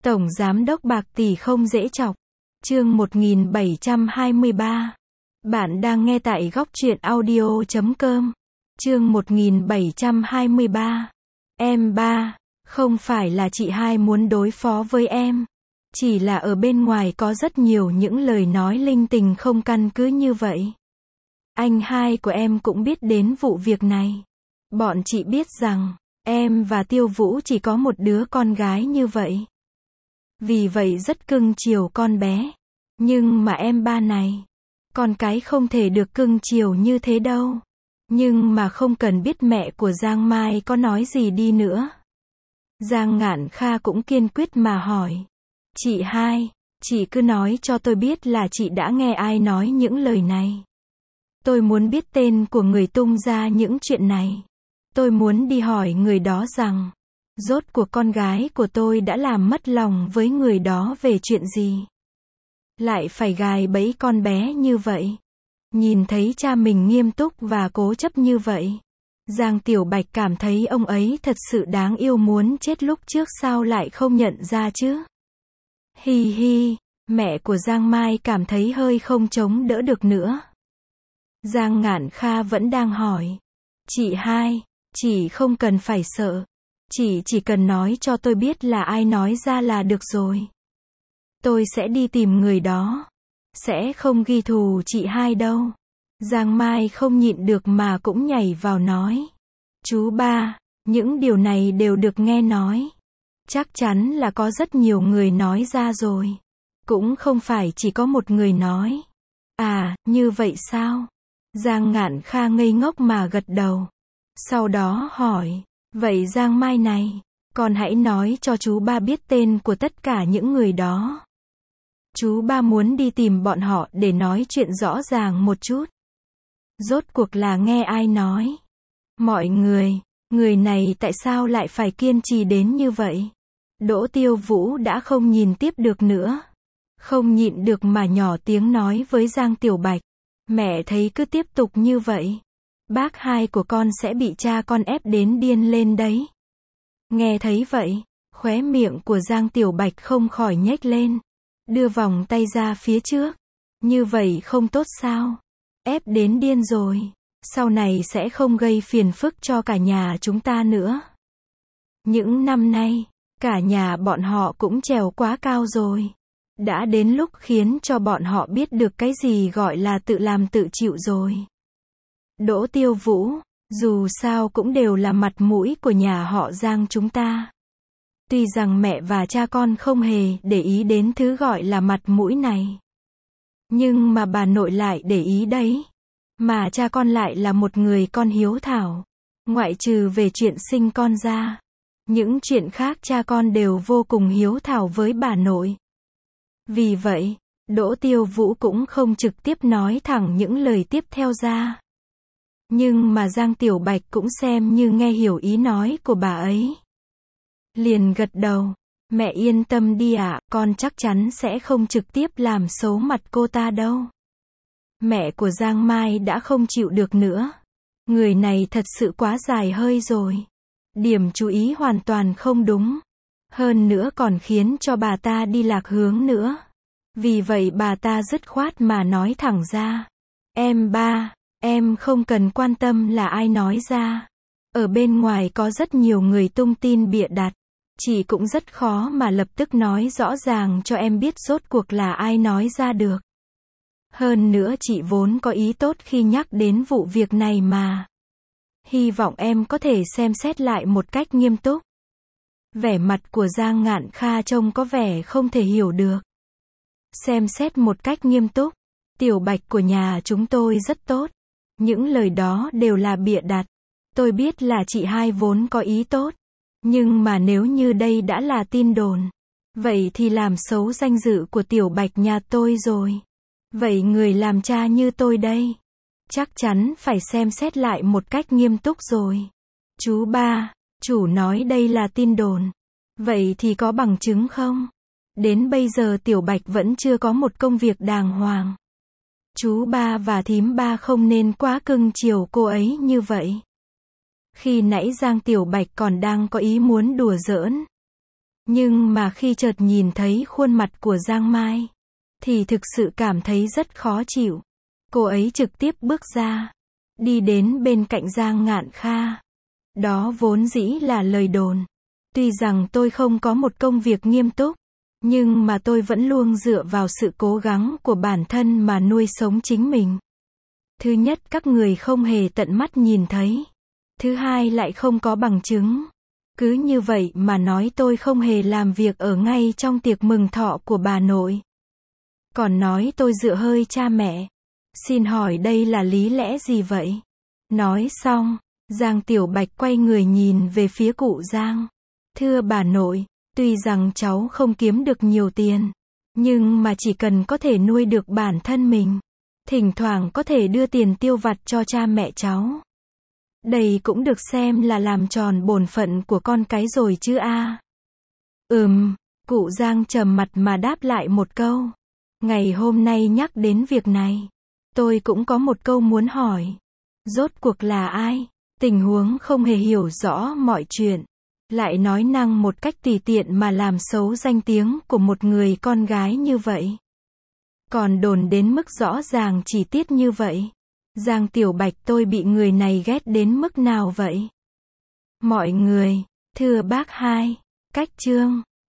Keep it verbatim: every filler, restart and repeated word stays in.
Tổng giám đốc bạc tỷ không dễ chọc. Chương một nghìn bảy trăm hai mươi ba. Bạn đang nghe tại góc truyện audio chấm com. Chương một nghìn bảy trăm hai mươi ba. Em ba, không phải là chị hai muốn đối phó với em. Chỉ là ở bên ngoài có rất nhiều những lời nói linh tinh không căn cứ như vậy. Anh hai của em cũng biết đến vụ việc này. Bọn chị biết rằng, em và Tiêu Vũ chỉ có một đứa con gái như vậy. Vì vậy rất cưng chiều con bé. Nhưng mà em ba này, con cái không thể được cưng chiều như thế đâu. Nhưng mà không cần biết mẹ của Giang Mai có nói gì đi nữa. Giang Ngạn Kha cũng kiên quyết mà hỏi. Chị hai, chị cứ nói cho tôi biết là chị đã nghe ai nói những lời này. Tôi muốn biết tên của người tung ra những chuyện này. Tôi muốn đi hỏi người đó rằng, rốt cuộc con gái của tôi đã làm mất lòng với người đó về chuyện gì. Lại phải gài bẫy con bé như vậy. Nhìn thấy cha mình nghiêm túc và cố chấp như vậy, Giang Tiểu Bạch cảm thấy ông ấy thật sự đáng yêu muốn chết, lúc trước sao lại không nhận ra chứ. Hi hi, mẹ của Giang Mai cảm thấy hơi không chống đỡ được nữa. Giang Ngạn Kha vẫn đang hỏi. Chị hai, chị không cần phải sợ. Chị chỉ cần nói cho tôi biết là ai nói ra là được rồi. Tôi sẽ đi tìm người đó. Sẽ không ghi thù chị hai đâu. Giang Mai không nhịn được mà cũng nhảy vào nói. Chú ba, những điều này đều được nghe nói. Chắc chắn là có rất nhiều người nói ra rồi. Cũng không phải chỉ có một người nói. À, như vậy sao? Giang Ngạn Kha ngây ngốc mà gật đầu. Sau đó hỏi, vậy Giang Mai này, con hãy nói cho chú ba biết tên của tất cả những người đó. Chú ba muốn đi tìm bọn họ để nói chuyện rõ ràng một chút. Rốt cuộc là nghe ai nói? Mọi người, người này tại sao lại phải kiên trì đến như vậy? Đỗ Tiêu Vũ đã không nhìn tiếp được nữa. Không nhịn được mà nhỏ tiếng nói với Giang Tiểu Bạch. Mẹ thấy cứ tiếp tục như vậy, bác hai của con sẽ bị cha con ép đến điên lên đấy. Nghe thấy vậy, khóe miệng của Giang Tiểu Bạch không khỏi nhếch lên. Đưa vòng tay ra phía trước. Như vậy không tốt sao? Ép đến điên rồi. Sau này sẽ không gây phiền phức cho cả nhà chúng ta nữa. Những năm nay, cả nhà bọn họ cũng trèo quá cao rồi. Đã đến lúc khiến cho bọn họ biết được cái gì gọi là tự làm tự chịu rồi. Đỗ Tiêu Vũ, dù sao cũng đều là mặt mũi của nhà họ Giang chúng ta. Tuy rằng mẹ và cha con không hề để ý đến thứ gọi là mặt mũi này. Nhưng mà bà nội lại để ý đấy. Mà cha con lại là một người con hiếu thảo. Ngoại trừ về chuyện sinh con ra. Những chuyện khác cha con đều vô cùng hiếu thảo với bà nội. Vì vậy, Đỗ Tiêu Vũ cũng không trực tiếp nói thẳng những lời tiếp theo ra. Nhưng mà Giang Tiểu Bạch cũng xem như nghe hiểu ý nói của bà ấy. Liền gật đầu. Mẹ yên tâm đi ạ, con chắc chắn sẽ không trực tiếp làm xấu mặt cô ta đâu. Mẹ của Giang Mai đã không chịu được nữa. Người này thật sự quá dài hơi rồi. Điểm chú ý hoàn toàn không đúng. Hơn nữa còn khiến cho bà ta đi lạc hướng nữa. Vì vậy bà ta dứt khoát mà nói thẳng ra. Em ba, em không cần quan tâm là ai nói ra. Ở bên ngoài có rất nhiều người tung tin bịa đặt. Chị cũng rất khó mà lập tức nói rõ ràng cho em biết rốt cuộc là ai nói ra được. Hơn nữa chị vốn có ý tốt khi nhắc đến vụ việc này mà. Hy vọng em có thể xem xét lại một cách nghiêm túc. Vẻ mặt của Giang Ngạn Kha trông có vẻ không thể hiểu được. Xem xét một cách nghiêm túc. Tiểu Bạch của nhà chúng tôi rất tốt. Những lời đó đều là bịa đặt. Tôi biết là chị hai vốn có ý tốt. Nhưng mà nếu như đây đã là tin đồn, vậy thì làm xấu danh dự của Tiểu Bạch nhà tôi rồi. Vậy người làm cha như tôi đây, chắc chắn phải xem xét lại một cách nghiêm túc rồi. Chú ba, chủ nói đây là tin đồn. Vậy thì có bằng chứng không? Đến bây giờ Tiểu Bạch vẫn chưa có một công việc đàng hoàng. Chú ba và thím ba không nên quá cưng chiều cô ấy như vậy. Khi nãy Giang Tiểu Bạch còn đang có ý muốn đùa giỡn. Nhưng mà khi chợt nhìn thấy khuôn mặt của Giang Mai, thì thực sự cảm thấy rất khó chịu. Cô ấy trực tiếp bước ra, đi đến bên cạnh Giang Ngạn Kha. Đó vốn dĩ là lời đồn. Tuy rằng tôi không có một công việc nghiêm túc, nhưng mà tôi vẫn luôn dựa vào sự cố gắng của bản thân mà nuôi sống chính mình. Thứ nhất, các người không hề tận mắt nhìn thấy. Thứ hai, lại không có bằng chứng. Cứ như vậy mà nói tôi không hề làm việc ở ngay trong tiệc mừng thọ của bà nội. Còn nói tôi dựa hơi cha mẹ. Xin hỏi đây là lý lẽ gì vậy? Nói xong, Giang Tiểu Bạch quay người nhìn về phía cụ Giang. Thưa bà nội, tuy rằng cháu không kiếm được nhiều tiền, nhưng mà chỉ cần có thể nuôi được bản thân mình, thỉnh thoảng có thể đưa tiền tiêu vặt cho cha mẹ cháu, đây cũng được xem là làm tròn bổn phận của con cái rồi chứ a. À? Ừm, cụ Giang trầm mặt mà đáp lại một câu. Ngày hôm nay nhắc đến việc này, tôi cũng có một câu muốn hỏi. Rốt cuộc là ai? Tình huống không hề hiểu rõ mọi chuyện, lại nói năng một cách tùy tiện mà làm xấu danh tiếng của một người con gái như vậy. Còn đồn đến mức rõ ràng chi tiết như vậy. Giang Tiểu Bạch, tôi bị người này ghét đến mức nào vậy? Mọi người, thưa bác hai, cách chương